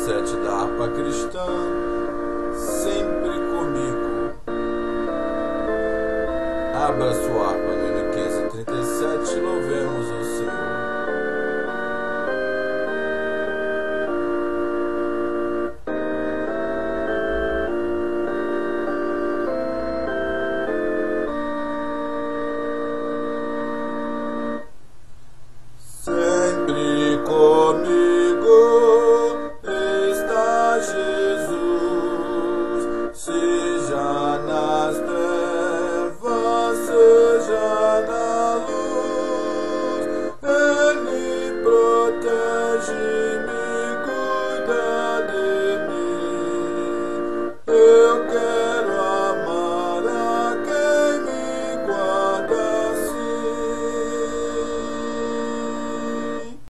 37 da harpa cristã, sempre comigo. Abra sua harpa no hino 537, louvemos o